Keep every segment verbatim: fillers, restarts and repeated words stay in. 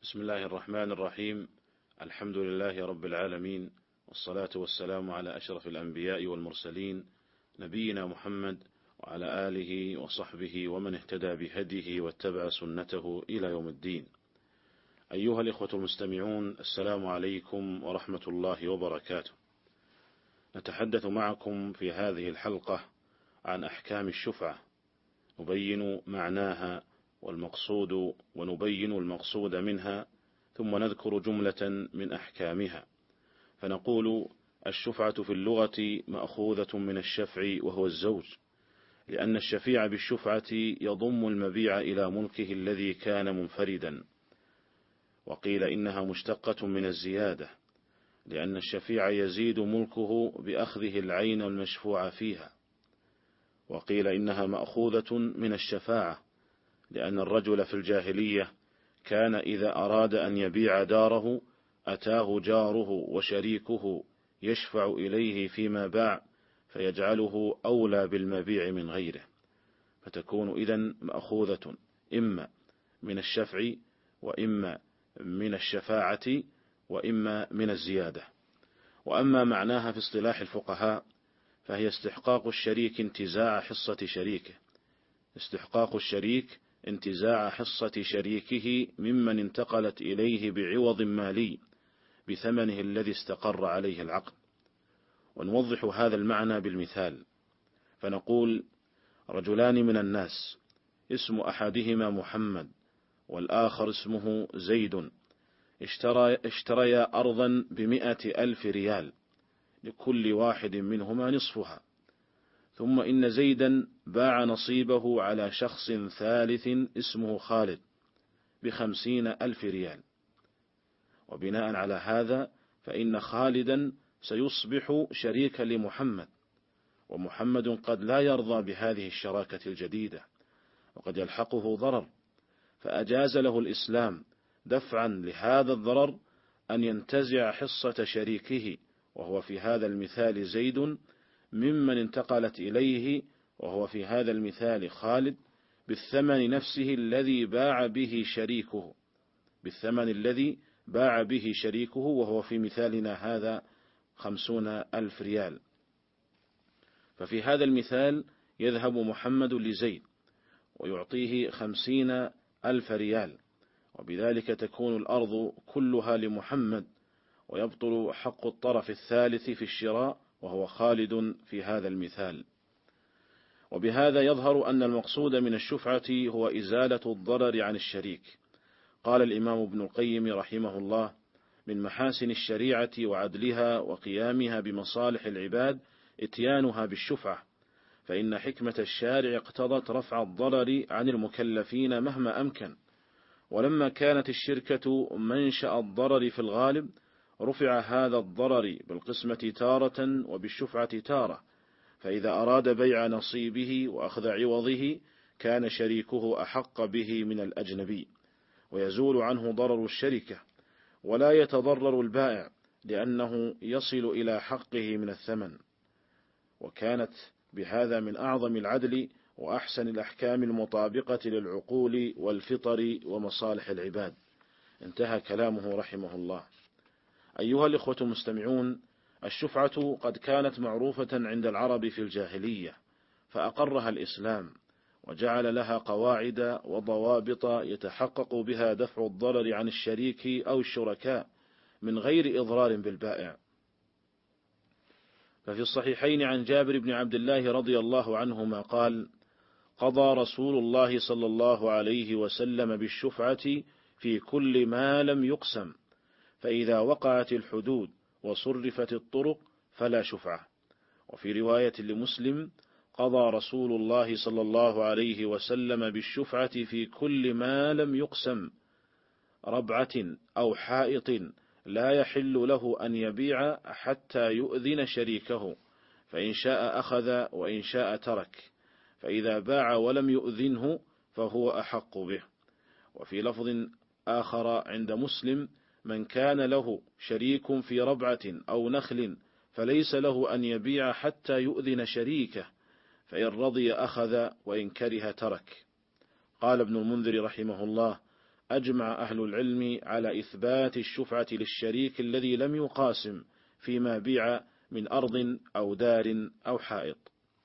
بسم الله الرحمن الرحيم. الحمد لله رب العالمين، والصلاة والسلام على أشرف الأنبياء والمرسلين، نبينا محمد وعلى آله وصحبه ومن اهتدى بهديه واتبع سنته إلى يوم الدين. أيها الإخوة المستمعون، السلام عليكم ورحمة الله وبركاته. نتحدث معكم في هذه الحلقة عن أحكام الشفعة، نبين معناها والمقصود ونبين المقصود منها، ثم نذكر جملة من أحكامها. فنقول: الشفعة في اللغة مأخوذة من الشفع وهو الزوج، لأن الشفيع بالشفعة يضم المبيع إلى ملكه الذي كان منفردا. وقيل إنها مشتقة من الزيادة، لأن الشفيع يزيد ملكه بأخذه العين المشفوع فيها. وقيل إنها مأخوذة من الشفاعة، لأن الرجل في الجاهلية كان إذا أراد أن يبيع داره أتاه جاره وشريكه يشفع إليه فيما باع، فيجعله أولى بالمبيع من غيره، فتكون إذن مأخوذة إما من الشفع وإما من الشفاعة وإما من الزيادة. وأما معناها في اصطلاح الفقهاء فهي استحقاق الشريك انتزاع حصة شريكه، استحقاق الشريك انتزاع حصة شريكه ممن انتقلت إليه بعوض مالي بثمنه الذي استقر عليه العقد. ونوضح هذا المعنى بالمثال، فنقول: رجلان من الناس اسم أحدهما محمد والآخر اسمه زيد، اشترى اشتريا أرضا بمئة ألف ريال، لكل واحد منهما نصفها. ثم إن زيدا باع نصيبه على شخص ثالث اسمه خالد بخمسين ألف ريال، وبناء على هذا فإن خالدا سيصبح شريكا لمحمد، ومحمد قد لا يرضى بهذه الشراكة الجديدة، وقد يلحقه ضرر، فأجاز له الإسلام دفعا لهذا الضرر أن ينتزع حصة شريكه، وهو في هذا المثال زيد، ممن انتقلت إليه، وهو في هذا المثال خالد، بالثمن نفسه الذي باع به شريكه، بالثمن الذي باع به شريكه، وهو في مثالنا هذا خمسون ألف ريال. ففي هذا المثال يذهب محمد لزيد ويعطيه خمسين ألف ريال، وبذلك تكون الأرض كلها لمحمد، ويبطل حق الطرف الثالث في الشراء وهو خالد في هذا المثال. وبهذا يظهر أن المقصود من الشفعة هو إزالة الضرر عن الشريك. قال الإمام ابن القيم رحمه الله: من محاسن الشريعة وعدلها وقيامها بمصالح العباد إتيانها بالشفعة، فإن حكمة الشارع اقتضت رفع الضرر عن المكلفين مهما أمكن. ولما كانت الشركة منشأ الضرر في الغالب، رفع هذا الضرر بالقسمة تارة وبالشفعة تارة، فإذا أراد بيع نصيبه وأخذ عوضه كان شريكه أحق به من الأجنبي، ويزول عنه ضرر الشركة، ولا يتضرر البائع لأنه يصل إلى حقه من الثمن. وكانت بهذا من أعظم العدل وأحسن الأحكام المطابقة للعقول والفطر ومصالح العباد. انتهى كلامه رحمه الله. أيها الإخوة المستمعون، الشفعة قد كانت معروفة عند العرب في الجاهلية، فأقرها الإسلام وجعل لها قواعد وضوابط يتحقق بها دفع الضرر عن الشريك أو الشركاء من غير إضرار بالبائع. ففي الصحيحين عن جابر بن عبد الله رضي الله عنهما قال: قضى رسول الله صلى الله عليه وسلم بالشفعة في كل ما لم يقسم، فإذا وقعت الحدود وصرفت الطرق فلا شفعة. وفي رواية لمسلم: قضى رسول الله صلى الله عليه وسلم بالشفعة في كل ما لم يقسم، ربعة أو حائط لا يحل له أن يبيع حتى يؤذن شريكه، فإن شاء أخذ وإن شاء ترك، فإذا باع ولم يؤذنه فهو أحق به. وفي لفظ آخر عند مسلم: من كان له شريك في ربعة أو نخل فليس له أن يبيع حتى يؤذن شريكه، فإن رضي أخذ وإن كره ترك. قال ابن المنذر رحمه الله: أجمع أهل العلم على إثبات الشفعة للشريك الذي لم يقاسم فيما بيع من أرض أو دار أو حائط.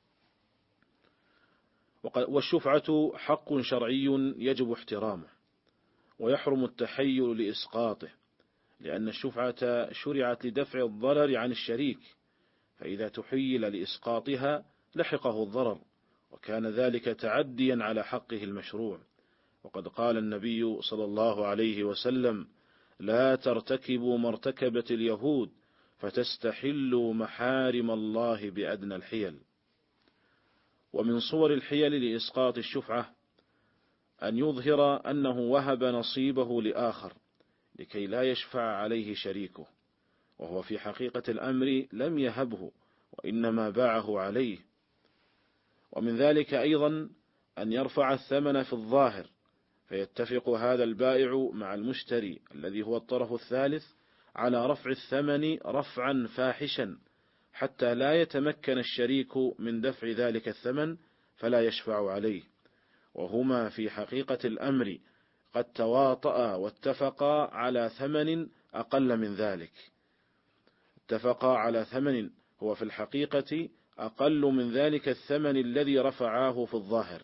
والشفعة حق شرعي يجب احترامه، ويحرم التحيل لإسقاطه، لأن الشفعة شرعت لدفع الضرر عن الشريك، فإذا تحيل لإسقاطها لحقه الضرر، وكان ذلك تعديا على حقه المشروع. وقد قال النبي صلى الله عليه وسلم: لا ترتكبوا ما ارتكبت اليهود فتستحلوا محارم الله بأدنى الحيل. ومن صور الحيل لإسقاط الشفعة أن يظهر أنه وهب نصيبه لآخر لكي لا يشفع عليه شريكه، وهو في حقيقة الأمر لم يهبه وإنما باعه عليه. ومن ذلك أيضا أن يرفع الثمن في الظاهر، فيتفق هذا البائع مع المشتري الذي هو الطرف الثالث على رفع الثمن رفعا فاحشا حتى لا يتمكن الشريك من دفع ذلك الثمن فلا يشفع عليه، وهما في حقيقة الأمر قد تواطأ واتفقا على ثمن أقل من ذلك، اتفقا على ثمن هو في الحقيقة أقل من ذلك الثمن الذي رفعاه في الظاهر.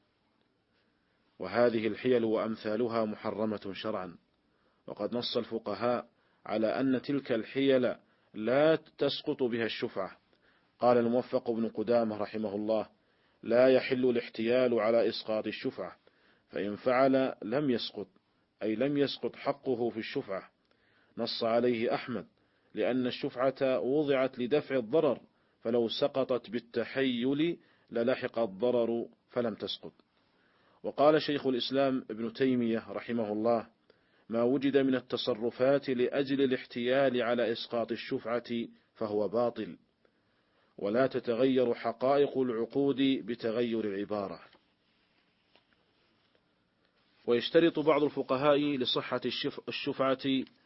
وهذه الحيل وأمثالها محرمة شرعا، وقد نص الفقهاء على أن تلك الحيل لا تسقط بها الشفعة. قال الموفق بن قدامة رحمه الله: لا يحل الاحتيال على إسقاط الشفعة، فإن فعل لم يسقط، أي لم يسقط حقه في الشفعة. نص عليه أحمد لأن الشفعة وضعت لدفع الضرر، فلو سقطت بالتحيل للحق الضرر فلم تسقط. وقال شيخ الإسلام ابن تيمية رحمه الله: ما وجد من التصرفات لأجل الاحتيال على إسقاط الشفعة فهو باطل، ولا تتغير حقائق العقود بتغير العبارة. ويشترط بعض الفقهاء لصحة الشفعة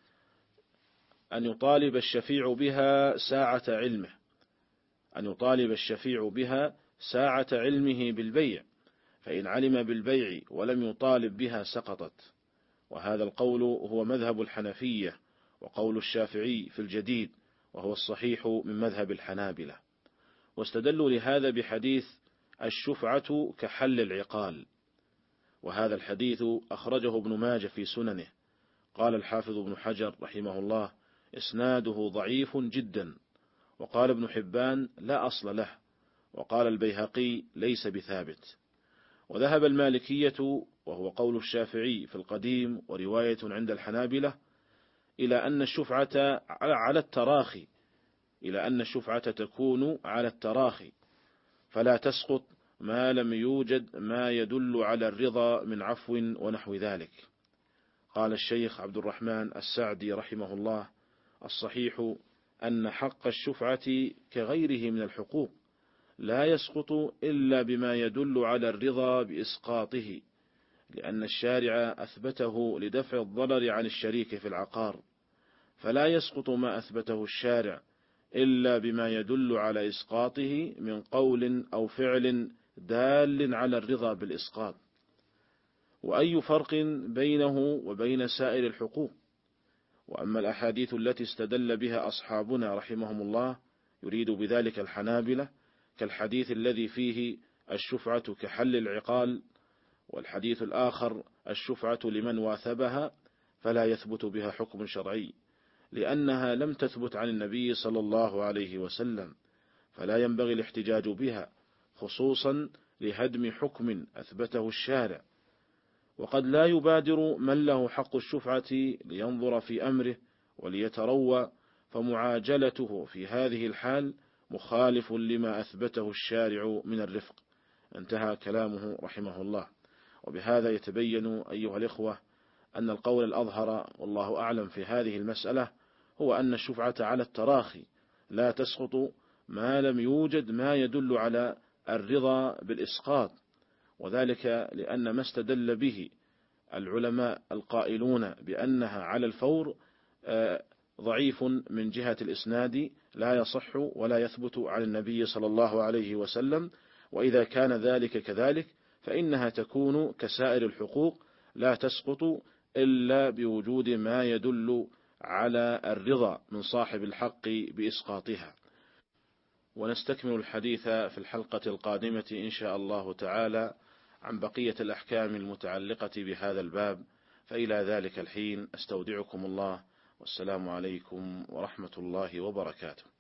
أن يطالب الشفيع بها ساعة علمه أن يطالب الشفيع بها ساعة علمه بالبيع، فإن علم بالبيع ولم يطالب بها سقطت. وهذا القول هو مذهب الحنفية وقول الشافعي في الجديد، وهو الصحيح من مذهب الحنابلة. واستدلوا لهذا بحديث الشفعة كحل العقال، وهذا الحديث أخرجه ابن ماجه في سننه. قال الحافظ ابن حجر رحمه الله: إسناده ضعيف جدا. وقال ابن حبان: لا أصل له. وقال البيهقي: ليس بثابت. وذهب المالكية وهو قول الشافعي في القديم ورواية عند الحنابلة إلى أن الشفعة على التراخي إلى أن الشفعة تكون على التراخي فلا تسقط ما لم يوجد ما يدل على الرضا من عفو ونحو ذلك. قال الشيخ عبد الرحمن السعدي رحمه الله: الصحيح أن حق الشفعة كغيره من الحقوق لا يسقط إلا بما يدل على الرضا بإسقاطه، لأن الشارع أثبته لدفع الضرر عن الشريك في العقار، فلا يسقط ما أثبته الشارع إلا بما يدل على إسقاطه من قول أو فعل دال على الرضا بالإسقاط. وأي فرق بينه وبين سائر الحقوق؟ وأما الأحاديث التي استدل بها أصحابنا رحمهم الله يريد بذلك الحنابلة، كالحديث الذي فيه الشفعة كحل العقال، والحديث الآخر الشفعة لمن واثبها، فلا يثبت بها حكم شرعي، لأنها لم تثبت عن النبي صلى الله عليه وسلم، فلا ينبغي الاحتجاج بها، خصوصا لهدم حكم أثبته الشارع. وقد لا يبادر من له حق الشفعة لينظر في أمره وليتروى، فمعاجلته في هذه الحال مخالف لما أثبته الشارع من الرفق. انتهى كلامه رحمه الله. وبهذا يتبين أيها الإخوة أن القول الأظهر والله أعلم في هذه المسألة هو أن الشفعة على التراخي لا تسقط ما لم يوجد ما يدل على الرضا بالإسقاط، وذلك لأن ما استدل به العلماء القائلون بأنها على الفور ضعيف من جهة الإسناد، لا يصح ولا يثبت عن النبي صلى الله عليه وسلم. وإذا كان ذلك كذلك فإنها تكون كسائر الحقوق لا تسقط إلا بوجود ما يدل على الرضا من صاحب الحق بإسقاطها. ونستكمل الحديث في الحلقة القادمة إن شاء الله تعالى عن بقية الأحكام المتعلقة بهذا الباب، فإلى ذلك الحين أستودعكم الله، والسلام عليكم ورحمة الله وبركاته.